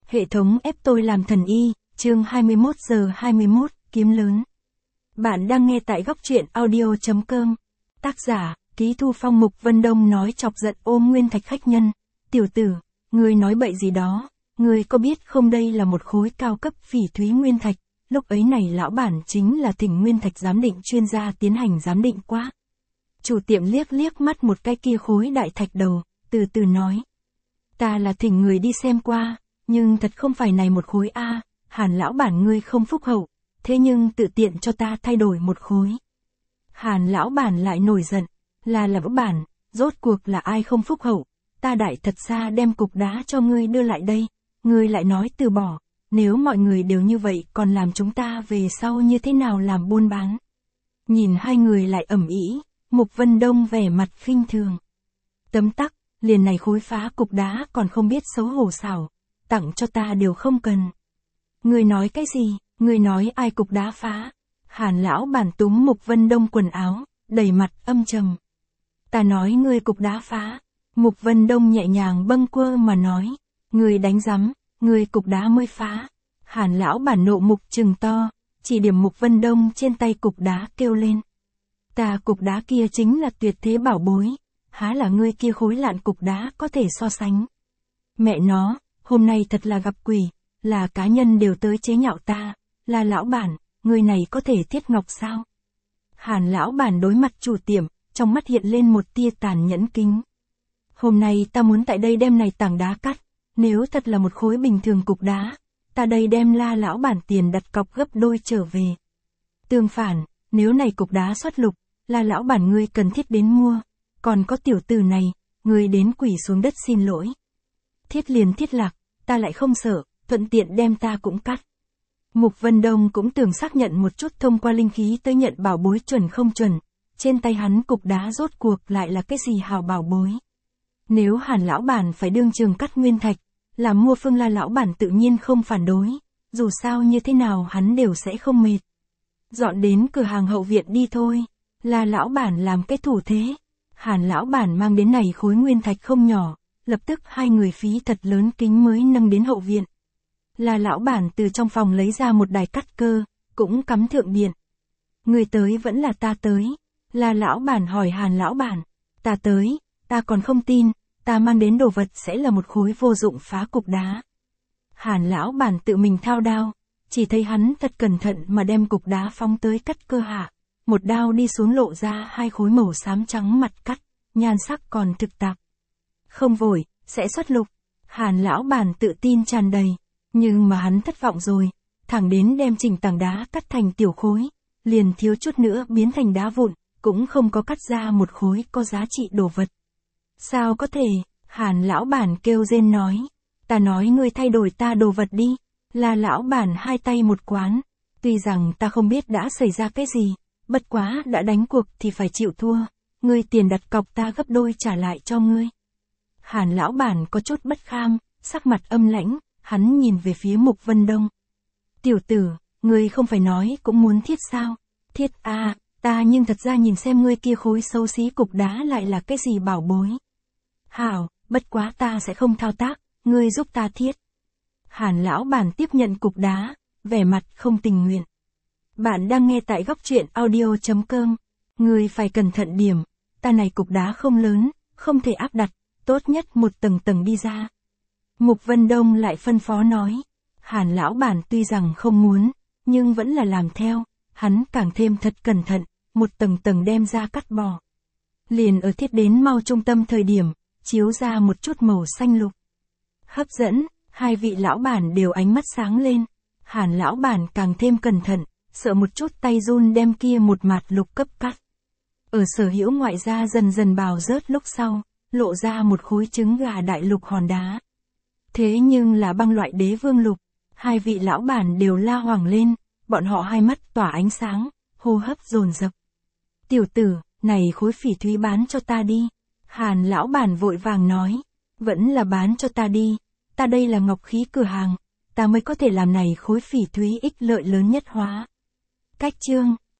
Hệ thống ép tôi làm thần y, chương 21 giờ 21, kiếm lớn. Bạn đang nghe tại góc truyện audio.com. Tác giả, Ký Thu Phong. Mục Vân Đông nói chọc giận Ôm Nguyên Thạch khách nhân. Tiểu tử, ngươi nói bậy gì đó, ngươi có biết không, đây là một khối cao cấp phỉ thúy nguyên thạch. Lúc ấy này lão bản chính là thỉnh nguyên thạch giám định chuyên gia tiến hành giám định quá. Chủ tiệm liếc liếc mắt một cái kia khối đại thạch đầu, từ từ nói. Ta là thỉnh người đi xem qua, nhưng thật không phải này một khối a. Hàn lão bản ngươi không phúc hậu, thế nhưng tự tiện cho ta thay đổi một khối. Hàn lão bản lại nổi giận, là lão bản, rốt cuộc là ai không phúc hậu, ta đại thật xa đem cục đá cho ngươi đưa lại đây, ngươi lại nói từ bỏ, nếu mọi người đều như vậy còn làm chúng ta về sau như thế nào làm buôn bán. Nhìn hai người lại ầm ĩ, Mục Vân Đông vẻ mặt khinh thường. Tấm tắc, liền này khối phá cục đá còn không biết xấu hổ xảo, tặng cho ta đều không cần. Ngươi nói cái gì, ngươi nói ai cục đá phá? Hàn lão bản túm Mục Vân Đông quần áo, đầy mặt âm trầm. Ta nói ngươi cục đá phá. Mục Vân Đông nhẹ nhàng bâng quơ mà nói, ngươi đánh rắm, ngươi cục đá mới phá. Hàn lão bản nộ mục trừng to, chỉ điểm Mục Vân Đông trên tay cục đá kêu lên. Ta cục đá kia chính là tuyệt thế bảo bối, há là ngươi kia khối lạn cục đá có thể so sánh. Mẹ nó, hôm nay thật là gặp quỷ, là cá nhân đều tới chế nhạo ta, là lão bản, người này có thể thiết ngọc sao? Hàn lão bản đối mặt chủ tiệm, trong mắt hiện lên một tia tàn nhẫn kính. Hôm nay ta muốn tại đây đem này tảng đá cắt, nếu thật là một khối bình thường cục đá, ta đây đem la lão bản tiền đặt cọc gấp đôi trở về. Tương phản, nếu này cục đá xuất lục, là lão bản ngươi cần thiết đến mua, còn có tiểu tử này, ngươi đến quỳ xuống đất xin lỗi. Thiết liền thiết lạc, ta lại không sợ, thuận tiện đem ta cũng cắt. Mục Vân Đông cũng tưởng xác nhận một chút thông qua linh khí tới nhận bảo bối chuẩn không chuẩn, trên tay hắn cục đá rốt cuộc lại là cái gì hào bảo bối. Nếu Hàn lão bản phải đương trường cắt nguyên thạch, làm mua phương la lão bản tự nhiên không phản đối, dù sao như thế nào hắn đều sẽ không mệt. Dọn đến cửa hàng hậu viện đi thôi, là lão bản làm cái thủ thế. Hàn lão bản mang đến này khối nguyên thạch không nhỏ, lập tức hai người phí thật lớn kính mới nâng đến hậu viện. Là lão bản từ trong phòng lấy ra một đài cắt cơ, cũng cắm thượng điện. Người tới vẫn là ta tới. Là lão bản hỏi Hàn lão bản, ta tới, ta còn không tin, ta mang đến đồ vật sẽ là một khối vô dụng phá cục đá. Hàn lão bản tự mình thao đao, chỉ thấy hắn thật cẩn thận mà đem cục đá phóng tới cắt cơ hạ. Một đao đi xuống lộ ra hai khối màu xám trắng mặt cắt, nhan sắc còn thực tạp. Không vội, sẽ xuất lục. Hàn lão bản tự tin tràn đầy, nhưng mà hắn thất vọng rồi, thẳng đến đem chỉnh tảng đá cắt thành tiểu khối, liền thiếu chút nữa biến thành đá vụn, cũng không có cắt ra một khối có giá trị đồ vật. Sao có thể? Hàn lão bản kêu rên nói, ta nói ngươi thay đổi ta đồ vật đi. Là lão bản hai tay một quán, tuy rằng ta không biết đã xảy ra cái gì, bất quá đã đánh cuộc thì phải chịu thua, ngươi tiền đặt cọc ta gấp đôi trả lại cho ngươi. Hàn lão bản có chút bất kham, sắc mặt âm lãnh, hắn nhìn về phía Mục Vân Đông. Tiểu tử, ngươi không phải nói cũng muốn thiết sao? Thiết à, ta nhưng thật ra nhìn xem ngươi kia khối xấu xí cục đá lại là cái gì bảo bối. Hảo, bất quá ta sẽ không thao tác, ngươi giúp ta thiết. Hàn lão bản tiếp nhận cục đá, vẻ mặt không tình nguyện. Bạn đang nghe tại góc truyện audio.com. Ngươi phải cẩn thận điểm, ta này cục đá không lớn, không thể áp đặt, tốt nhất một tầng tầng đi ra. Mục Vân Đông lại phân phó nói. Hàn lão bản tuy rằng không muốn, nhưng vẫn là làm theo, hắn càng thêm thật cẩn thận, một tầng tầng đem ra cắt bỏ. Liền ở thiết đến mau trung tâm thời điểm, chiếu ra một chút màu xanh lục. Hấp dẫn, hai vị lão bản đều ánh mắt sáng lên. Hàn lão bản càng thêm cẩn thận, sợ một chút tay run đem kia một mạt lục cấp cắt. Ở sở hữu ngoại gia dần dần bào rớt lúc sau, lộ ra một khối trứng gà đại lục hòn đá. Thế nhưng là băng loại đế vương lục, hai vị lão bản đều la hoảng lên, bọn họ hai mắt tỏa ánh sáng, hô hấp dồn dập. Tiểu tử, này khối phỉ thúy bán cho ta đi. Hàn lão bản vội vàng nói, vẫn là bán cho ta đi, ta đây là ngọc khí cửa hàng, ta mới có thể làm này khối phỉ thúy ích lợi lớn nhất hóa. Cách chương